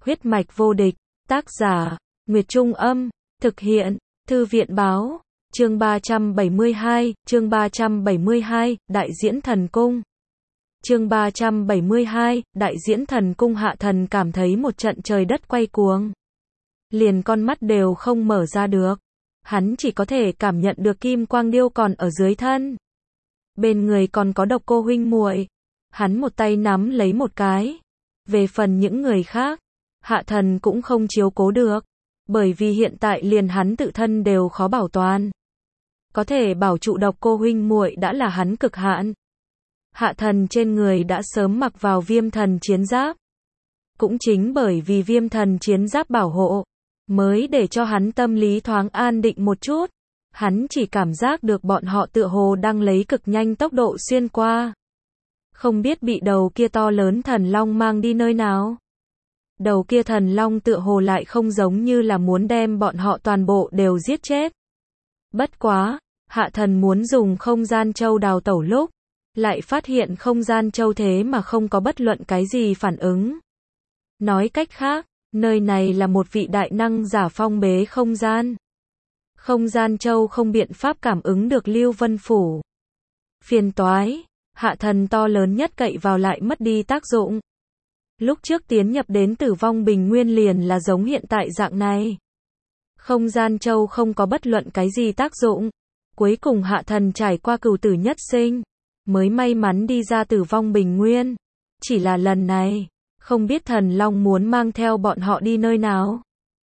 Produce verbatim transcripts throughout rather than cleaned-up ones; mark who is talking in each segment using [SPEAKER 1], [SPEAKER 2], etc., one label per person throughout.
[SPEAKER 1] Huyết mạch vô địch, tác giả, Nguyệt Trung Âm, thực hiện, Thư viện Báo, chương ba trăm bảy mươi hai, chương ba trăm bảy mươi hai, Đại diễn thần cung. Chương ba trăm bảy mươi hai, Đại diễn thần cung. Hạ thần cảm thấy một trận trời đất quay cuồng. Liền con mắt đều không mở ra được. Hắn chỉ có thể cảm nhận được kim quang điêu còn ở dưới thân. Bên người còn có Độc Cô huynh muội. Hắn một tay nắm lấy một cái. Về phần những người khác, hạ thần cũng không chiếu cố được. Bởi vì hiện tại liền hắn tự thân đều khó bảo toàn. Có thể bảo trụ Độc Cô huynh muội đã là hắn cực hạn. Hạ thần trên người đã sớm mặc vào viêm thần chiến giáp. Cũng chính bởi vì viêm thần chiến giáp bảo hộ, mới để cho hắn tâm lý thoáng an định một chút. Hắn chỉ cảm giác được bọn họ tựa hồ đang lấy cực nhanh tốc độ xuyên qua. Không biết bị đầu kia to lớn thần long mang đi nơi nào. Đầu kia thần long tựa hồ lại không giống như là muốn đem bọn họ toàn bộ đều giết chết. Bất quá, hạ thần muốn dùng không gian châu đào tẩu lúc, lại phát hiện không gian châu thế mà không có bất luận cái gì phản ứng. Nói cách khác, nơi này là một vị đại năng giả phong bế không gian. Không gian châu không biện pháp cảm ứng được Lưu Vân Phủ. Phiền toái, hạ thần to lớn nhất cậy vào lại mất đi tác dụng. Lúc trước tiến nhập đến Tử Vong Bình Nguyên liền là giống hiện tại dạng này. Không gian châu không có bất luận cái gì tác dụng. Cuối cùng hạ thần trải qua cửu tử nhất sinh, mới may mắn đi ra Tử Vong Bình Nguyên. Chỉ là lần này, không biết thần long muốn mang theo bọn họ đi nơi nào.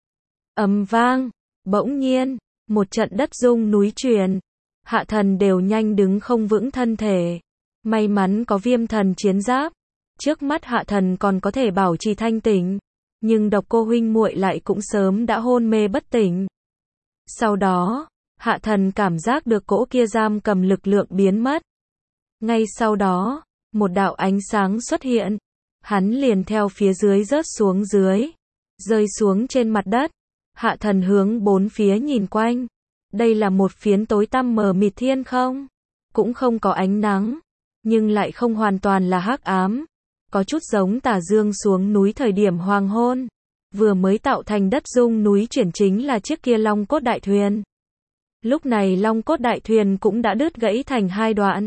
[SPEAKER 1] Ầm vang, bỗng nhiên, một trận đất rung núi chuyển. Hạ thần đều nhanh đứng không vững thân thể. May mắn có viêm thần chiến giáp. Trước mắt hạ thần còn có thể bảo trì thanh tỉnh. Nhưng Độc Cô huynh muội lại cũng sớm đã hôn mê bất tỉnh. Sau đó, hạ thần cảm giác được cỗ kia giam cầm lực lượng biến mất. Ngay sau đó, một đạo ánh sáng xuất hiện. Hắn liền theo phía dưới rớt xuống dưới. Rơi xuống trên mặt đất. Hạ thần hướng bốn phía nhìn quanh. Đây là một phiến tối tăm mờ mịt thiên không. Cũng không có ánh nắng. Nhưng lại không hoàn toàn là hắc ám. Có chút giống tà dương xuống núi thời điểm hoàng hôn. Vừa mới tạo thành đất rung núi chuyển chính là chiếc kia long cốt đại thuyền. Lúc này long cốt đại thuyền cũng đã đứt gãy thành hai đoạn.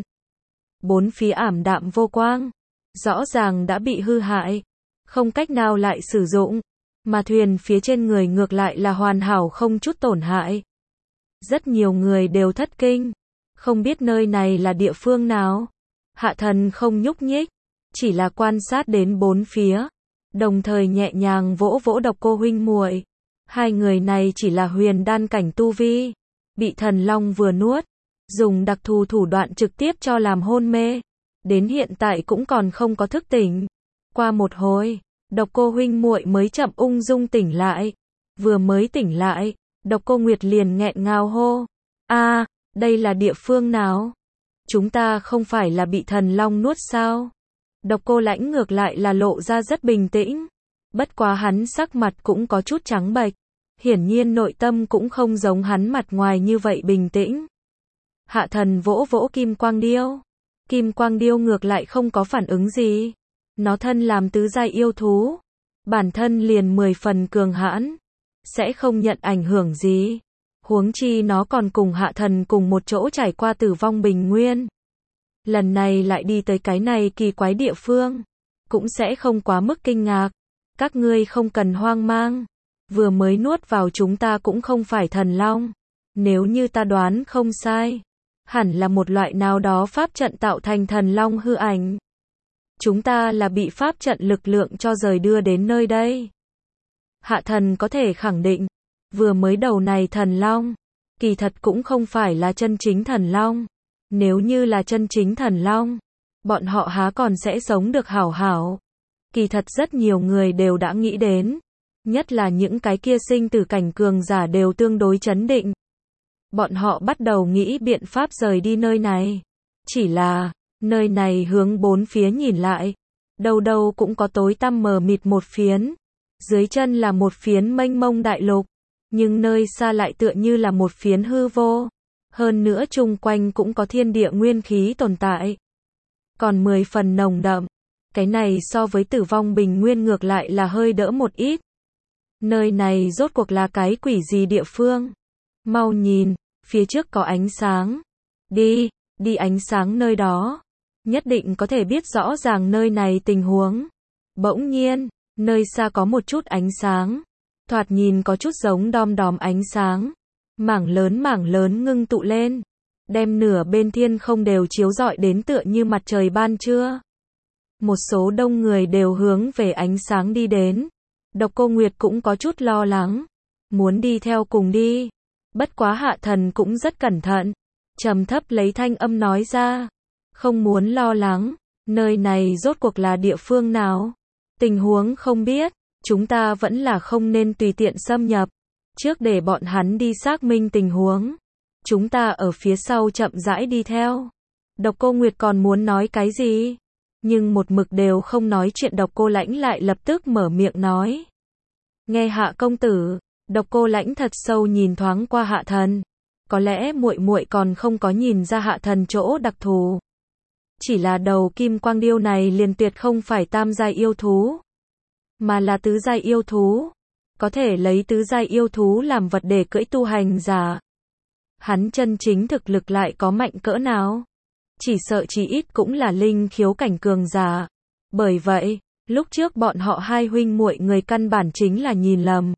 [SPEAKER 1] Bốn phía ảm đạm vô quang. Rõ ràng đã bị hư hại. Không cách nào lại sử dụng. Mà thuyền phía trên người ngược lại là hoàn hảo không chút tổn hại. Rất nhiều người đều thất kinh. Không biết nơi này là địa phương nào. Hạ thần không nhúc nhích. Chỉ là quan sát đến bốn phía. Đồng thời nhẹ nhàng vỗ vỗ Độc Cô huynh muội. Hai người này chỉ là huyền đan cảnh tu vi. Bị thần long vừa nuốt. Dùng đặc thù thủ đoạn trực tiếp cho làm hôn mê. Đến hiện tại cũng còn không có thức tỉnh. Qua một hồi, Độc Cô huynh muội mới chậm ung dung tỉnh lại. Vừa mới tỉnh lại, Độc Cô Nguyệt liền nghẹn ngào hô. A, đây là địa phương nào? Chúng ta không phải là bị thần long nuốt sao? Độc Cô Lãnh ngược lại là lộ ra rất bình tĩnh. Bất quá hắn sắc mặt cũng có chút trắng bệch. Hiển nhiên nội tâm cũng không giống hắn mặt ngoài như vậy bình tĩnh. Hạ thần vỗ vỗ kim quang điêu. Kim quang điêu ngược lại không có phản ứng gì. Nó thân làm tứ giai yêu thú. Bản thân liền mười phần cường hãn. Sẽ không nhận ảnh hưởng gì. Huống chi nó còn cùng hạ thần cùng một chỗ trải qua Tử Vong Bình Nguyên. Lần này lại đi tới cái này kỳ quái địa phương. Cũng sẽ không quá mức kinh ngạc. Các ngươi không cần hoang mang. Vừa mới nuốt vào chúng ta cũng không phải thần long. Nếu như ta đoán không sai. Hẳn là một loại nào đó pháp trận tạo thành thần long hư ảnh. Chúng ta là bị pháp trận lực lượng cho rời đưa đến nơi đây. Hạ thần có thể khẳng định. Vừa mới đầu này thần long. Kỳ thật cũng không phải là chân chính thần long. Nếu như là chân chính thần long. Bọn họ há còn sẽ sống được hảo hảo. Kỳ thật rất nhiều người đều đã nghĩ đến. Nhất là những cái kia sinh tử cảnh cường giả đều tương đối chấn định. Bọn họ bắt đầu nghĩ biện pháp rời đi nơi này. Chỉ là, nơi này hướng bốn phía nhìn lại. Đâu đâu cũng có tối tăm mờ mịt một phiến. Dưới chân là một phiến mênh mông đại lục. Nhưng nơi xa lại tựa như là một phiến hư vô. Hơn nữa chung quanh cũng có thiên địa nguyên khí tồn tại. Còn mười phần nồng đậm. Cái này so với tử vong bình nguyên ngược lại là hơi đỡ một ít. Nơi này rốt cuộc là cái quỷ gì địa phương? Mau nhìn, phía trước có ánh sáng. Đi, đi ánh sáng nơi đó. Nhất định có thể biết rõ ràng nơi này tình huống. Bỗng nhiên, nơi xa có một chút ánh sáng. Thoạt nhìn có chút giống đom đóm ánh sáng. Mảng lớn mảng lớn ngưng tụ lên. Đem nửa bên thiên không đều chiếu rọi đến tựa như mặt trời ban trưa. Một số đông người đều hướng về ánh sáng đi đến. Độc Cô Nguyệt cũng có chút lo lắng. Muốn đi theo cùng đi. Bất quá Hạ Thần cũng rất cẩn thận. Trầm thấp lấy thanh âm nói ra. Không muốn lo lắng. Nơi này rốt cuộc là địa phương nào? Tình huống không biết. Chúng ta vẫn là không nên tùy tiện xâm nhập. Trước để bọn hắn đi xác minh tình huống. Chúng ta ở phía sau chậm rãi đi theo. Độc Cô Nguyệt còn muốn nói cái gì? Nhưng một mực đều không nói chuyện. Độc Cô Lãnh lại lập tức mở miệng nói. Nghe Hạ công tử. Độc Cô Lãnh thật sâu nhìn thoáng qua Hạ Thần. Có lẽ muội muội còn không có nhìn ra Hạ Thần chỗ đặc thù. Chỉ là đầu kim quang điêu này liền tuyệt không phải tam giai yêu thú, mà là tứ giai yêu thú. Có thể lấy tứ giai yêu thú làm vật để cưỡi tu hành giả. Hắn chân chính thực lực lại có mạnh cỡ nào? Chỉ sợ chỉ ít cũng là linh khiếu cảnh cường giả. Bởi vậy, lúc trước bọn họ hai huynh muội người căn bản chính là nhìn lầm.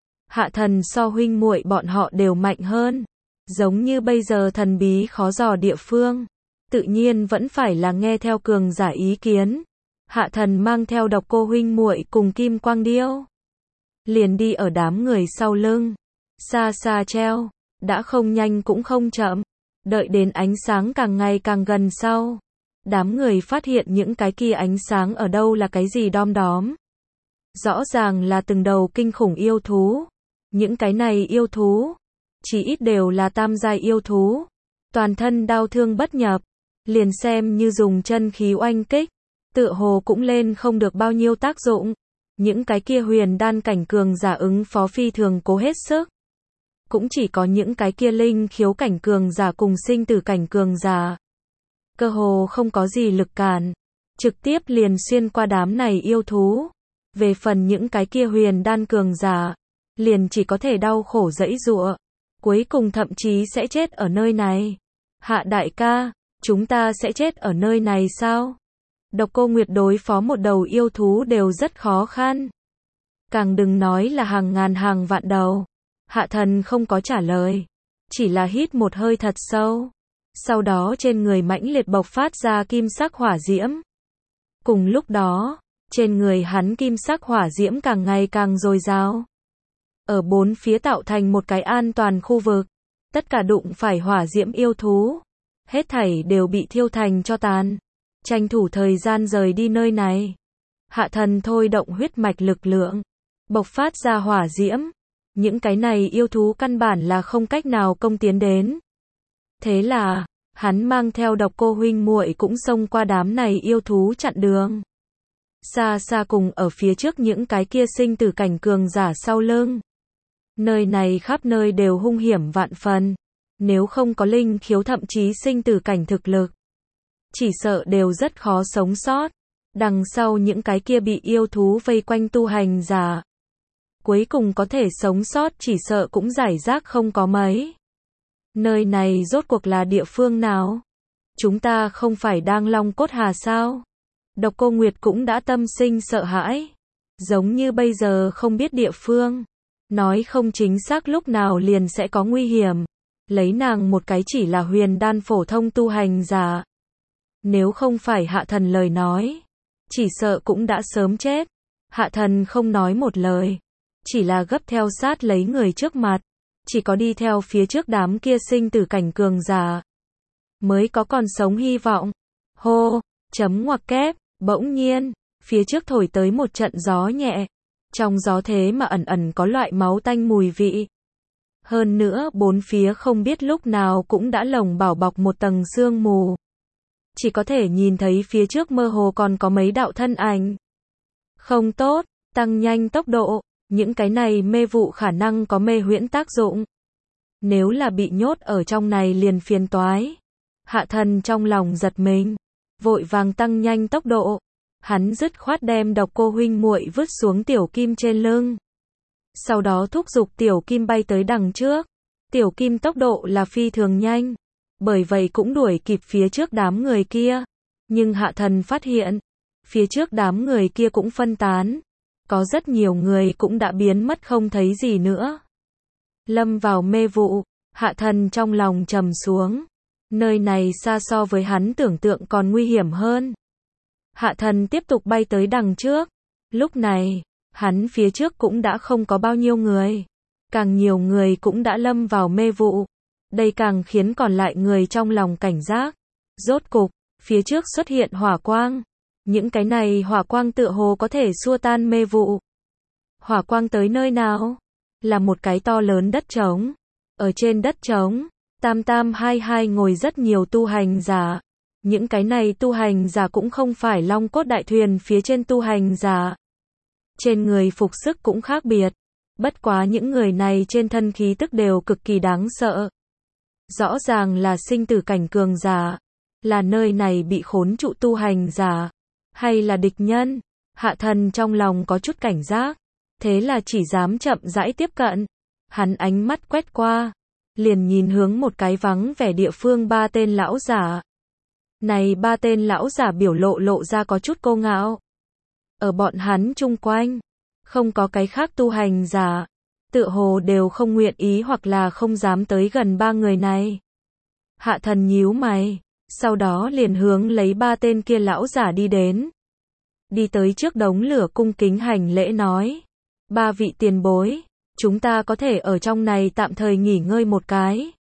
[SPEAKER 1] Hạ Thần so huynh muội bọn họ đều mạnh hơn. Giống như bây giờ thần bí khó dò địa phương, tự nhiên vẫn phải là nghe theo cường giả ý kiến. Hạ Thần mang theo Độc Cô huynh muội cùng Kim Quang Điêu, liền đi ở đám người sau lưng, xa xa treo, đã không nhanh cũng không chậm. Đợi đến ánh sáng càng ngày càng gần sau, đám người phát hiện những cái kia ánh sáng ở đâu là cái gì đom đóm. Rõ ràng là từng đầu kinh khủng yêu thú. Những cái này yêu thú, chỉ ít đều là tam giai yêu thú. Toàn thân đau thương bất nhập, liền xem như dùng chân khí oanh kích, tựa hồ cũng lên không được bao nhiêu tác dụng. Những cái kia huyền đan cảnh cường giả ứng phó phi thường cố hết sức. Cũng chỉ có những cái kia linh khiếu cảnh cường giả cùng sinh tử cảnh cường giả, cơ hồ không có gì lực cản, trực tiếp liền xuyên qua đám này yêu thú. Về phần những cái kia huyền đan cường giả, liền chỉ có thể đau khổ giãy giụa, cuối cùng thậm chí sẽ chết ở nơi này. Hạ đại ca, chúng ta sẽ chết ở nơi này sao? Độc Cô Nguyệt đối phó một đầu yêu thú đều rất khó khăn. Càng đừng nói là hàng ngàn hàng vạn đầu. Hạ Thần không có trả lời, chỉ là hít một hơi thật sâu. Sau đó trên người mãnh liệt bộc phát ra kim sắc hỏa diễm. Cùng lúc đó, trên người hắn kim sắc hỏa diễm càng ngày càng dồi dào. Ở bốn phía tạo thành một cái an toàn khu vực. Tất cả đụng phải hỏa diễm yêu thú, hết thảy đều bị thiêu thành tro tàn. Tranh thủ thời gian rời đi nơi này. Hạ Thần thôi động huyết mạch lực lượng, bộc phát ra hỏa diễm. Những cái này yêu thú căn bản là không cách nào công tiến đến. Thế là, hắn mang theo Độc Cô huynh muội cũng xông qua đám này yêu thú chặn đường. Xa xa cùng ở phía trước những cái kia sinh tử cảnh cường giả sau lưng. Nơi này khắp nơi đều hung hiểm vạn phần. Nếu không có linh khiếu thậm chí sinh tử cảnh thực lực, chỉ sợ đều rất khó sống sót. Đằng sau những cái kia bị yêu thú vây quanh tu hành giả, cuối cùng có thể sống sót chỉ sợ cũng giải rác không có mấy. Nơi này rốt cuộc là địa phương nào? Chúng ta không phải đang Long Cốt Hà sao? Độc Cô Nguyệt cũng đã tâm sinh sợ hãi. Giống như bây giờ không biết địa phương, nói không chính xác lúc nào liền sẽ có nguy hiểm. Lấy nàng một cái chỉ là huyền đan phổ thông tu hành giả, nếu không phải Hạ Thần lời nói, chỉ sợ cũng đã sớm chết. Hạ Thần không nói một lời, chỉ là gấp theo sát lấy người trước mặt. Chỉ có đi theo phía trước đám kia sinh tử cảnh cường giả, mới có còn sống hy vọng. Hô, chấm ngoặc kép, bỗng nhiên, phía trước thổi tới một trận gió nhẹ. Trong gió thế mà ẩn ẩn có loại máu tanh mùi vị. Hơn nữa bốn phía không biết lúc nào cũng đã lồng bảo bọc một tầng sương mù. Chỉ có thể nhìn thấy phía trước mơ hồ còn có mấy đạo thân ảnh. Không tốt, tăng nhanh tốc độ, những cái này mê vụ khả năng có mê huyễn tác dụng. Nếu là bị nhốt ở trong này liền phiền toái. Hạ Thần trong lòng giật mình, vội vàng tăng nhanh tốc độ. Hắn dứt khoát đem độc cô huynh muội vứt xuống tiểu kim trên lưng. Sau đó thúc giục tiểu kim bay tới đằng trước. Tiểu kim tốc độ là phi thường nhanh, bởi vậy cũng đuổi kịp phía trước đám người kia. Nhưng Hạ Thần phát hiện, phía trước đám người kia cũng phân tán. Có rất nhiều người cũng đã biến mất không thấy gì nữa. Lâm vào mê vụ, Hạ Thần trong lòng trầm xuống. Nơi này xa so với hắn tưởng tượng còn nguy hiểm hơn. Hạ Thần tiếp tục bay tới đằng trước. Lúc này, hắn phía trước cũng đã không có bao nhiêu người. Càng nhiều người cũng đã lâm vào mê vụ. Đây càng khiến còn lại người trong lòng cảnh giác. Rốt cục, phía trước xuất hiện hỏa quang. Những cái này hỏa quang tựa hồ có thể xua tan mê vụ. Hỏa quang tới nơi nào? Là một cái to lớn đất trống. Ở trên đất trống, tam tam hai hai ngồi rất nhiều tu hành giả. Những cái này tu hành giả cũng không phải long cốt đại thuyền phía trên tu hành giả. Trên người phục sức cũng khác biệt. Bất quá những người này trên thân khí tức đều cực kỳ đáng sợ. Rõ ràng là sinh tử cảnh cường giả. Là nơi này bị khốn trụ tu hành giả. Hay là địch nhân? Hạ Thần trong lòng có chút cảnh giác. Thế là chỉ dám chậm rãi tiếp cận. Hắn ánh mắt quét qua. Liền nhìn hướng một cái vắng vẻ địa phương ba tên lão giả. Này ba tên lão giả biểu lộ lộ ra có chút cô ngạo. Ở bọn hắn chung quanh, không có cái khác tu hành giả. Tựa hồ đều không nguyện ý hoặc là không dám tới gần ba người này. Hạ Thần nhíu mày. Sau đó liền hướng lấy ba tên kia lão giả đi đến. Đi tới trước đống lửa cung kính hành lễ nói. Ba vị tiền bối, chúng ta có thể ở trong này tạm thời nghỉ ngơi một cái.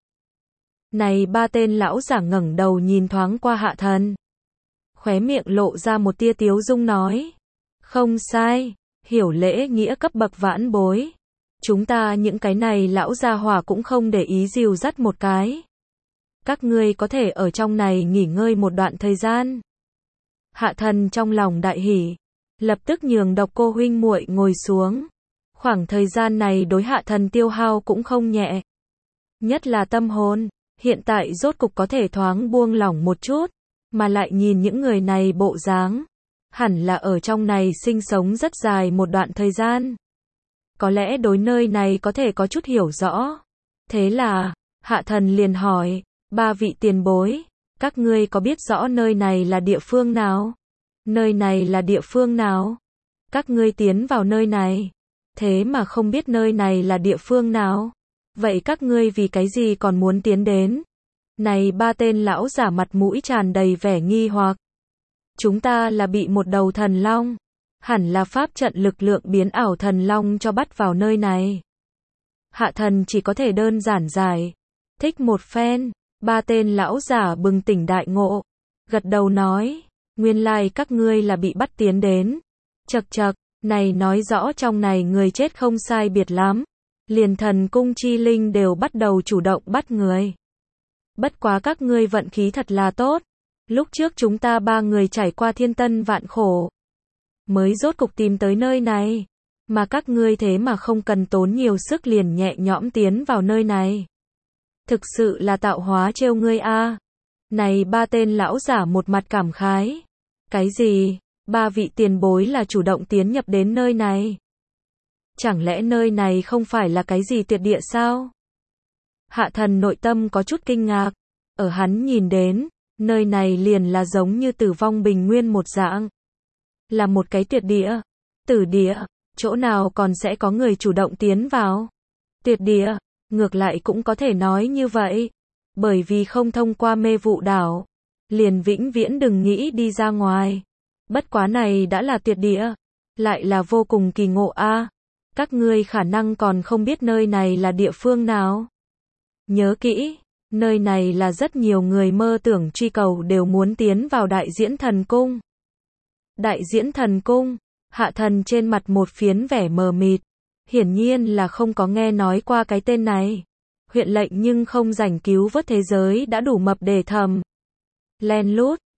[SPEAKER 1] Này ba tên lão giả ngẩng đầu nhìn thoáng qua Hạ Thần. Khóe miệng lộ ra một tia tiếu dung nói. Không sai, hiểu lễ nghĩa cấp bậc vãn bối. Chúng ta những cái này lão gia hỏa cũng không để ý dìu dắt một cái. Các ngươi có thể ở trong này nghỉ ngơi một đoạn thời gian. Hạ Thần trong lòng đại hỉ, lập tức nhường độc cô huynh muội ngồi xuống. Khoảng thời gian này đối Hạ Thần tiêu hao cũng không nhẹ. Nhất là tâm hồn, hiện tại rốt cục có thể thoáng buông lỏng một chút, mà lại nhìn những người này bộ dáng, hẳn là ở trong này sinh sống rất dài một đoạn thời gian. Có lẽ đối nơi này có thể có chút hiểu rõ. Thế là, Hạ Thần liền hỏi, ba vị tiền bối, các ngươi có biết rõ nơi này là địa phương nào? Nơi này là địa phương nào? Các ngươi tiến vào nơi này, thế mà không biết nơi này là địa phương nào? Vậy các ngươi vì cái gì còn muốn tiến đến? Này ba tên lão giả mặt mũi tràn đầy vẻ nghi hoặc. Chúng ta là bị một đầu thần long, hẳn là pháp trận lực lượng biến ảo thần long cho bắt vào nơi này. Hạ Thần chỉ có thể đơn giản giải thích một phen. Ba tên lão giả bừng tỉnh đại ngộ, gật đầu nói, nguyên lai các ngươi là bị bắt tiến đến. Chậc chậc, này nói rõ trong này người chết không sai biệt lắm. Liền thần cung chi linh đều bắt đầu chủ động bắt người. Bất quá các ngươi vận khí thật là tốt. Lúc trước chúng ta ba người trải qua thiên tân vạn khổ, mới rốt cục tìm tới nơi này. Mà các ngươi thế mà không cần tốn nhiều sức liền nhẹ nhõm tiến vào nơi này. Thực sự là tạo hóa trêu ngươi a. Này ba tên lão giả một mặt cảm khái. Cái gì? Ba vị tiền bối là chủ động tiến nhập đến nơi này. Chẳng lẽ nơi này không phải là cái gì tuyệt địa sao? Hạ Thần nội tâm có chút kinh ngạc. Ở hắn nhìn đến, nơi này liền là giống như tử vong bình nguyên một dạng. Là một cái tuyệt địa. Tử địa, chỗ nào còn sẽ có người chủ động tiến vào? Tuyệt địa, ngược lại cũng có thể nói như vậy. Bởi vì không thông qua mê vụ đảo, liền vĩnh viễn đừng nghĩ đi ra ngoài. Bất quá này đã là tuyệt địa, lại là vô cùng kỳ ngộ a. Các ngươi khả năng còn không biết nơi này là địa phương nào. Nhớ kỹ, nơi này là rất nhiều người mơ tưởng truy cầu đều muốn tiến vào Đại Diễn Thần Cung. Đại Diễn Thần Cung, Hạ Thần trên mặt một phiến vẻ mờ mịt, hiển nhiên là không có nghe nói qua cái tên này. Huyện lệnh nhưng không rảnh cứu vớt thế giới đã đủ mập để thầm. Len lút,